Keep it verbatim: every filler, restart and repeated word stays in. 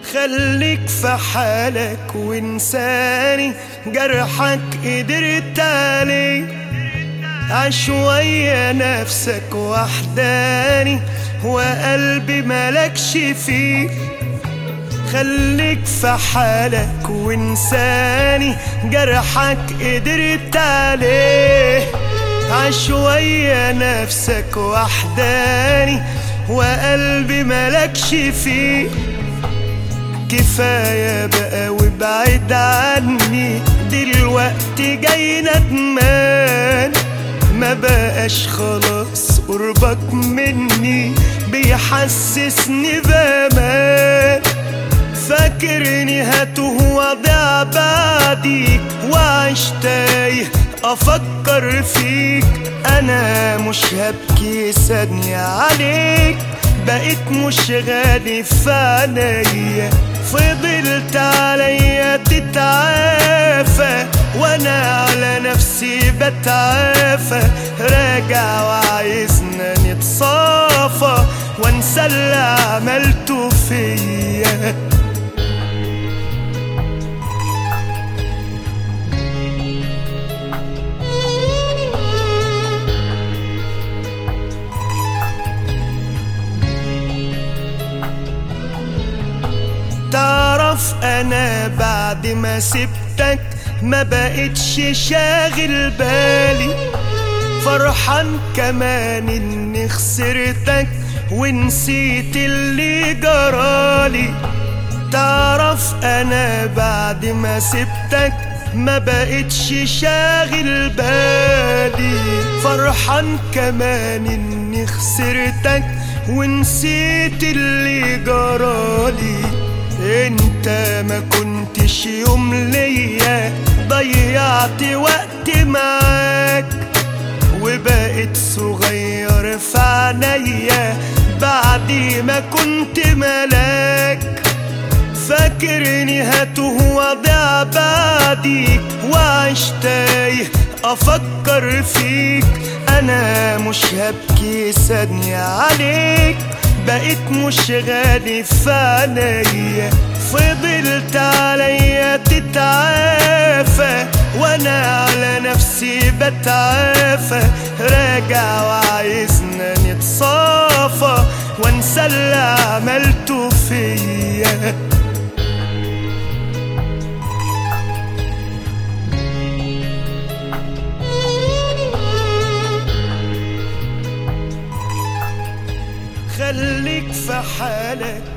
خليك في حالك وانساني، جرحك قدرت عليه. عشوية نفسك وحداني وقلبي ملكش فيه. خليك في حالك وانساني، جرحك قدرت عليه. عشوية نفسك وحداني وقلبي ملكش فيه. كفاية بقى وابعد عني، دلوقتي جاي ندمان. ما بقاش خلاص قربك مني بيحسسني بامان. فاكرني هتوه واضيع بعديك، وعيش تايه افكر فيك. انا مش هبكي ثانية عليك، بقيت مش غالي في عينيا. فضلت عليا تتعافى وانا على نفسي بتعافى. راجع وعايزنا نتصافى وانسى اللي عملته فيا. تعرف انا بعد ما سبتك ما بقتش شاغل بالي. فرحان كمان اني خسرتك ونسيت اللي جرالي. تعرف انا بعد ما سبتك ما بقتش شاغل بالي. فرحان كمان اني خسرتك ونسيت اللي جرالي. انت ما كنتش يوم ليا، ضيعت وقت معاك وبقيت صغير في عينيا بعد ما كنت ملاك. فاكرني هتوه واضيع بعديك، وعيش تايه افكر فيك. انا مش هبكي ثانية عليك، بقيت مش غالي في عينيا. فضلت عليا تتعافى وانا على نفسي بتعافى. راجع وعايزنا نتصافى وانسى اللي عملته فيا. خليك في حالك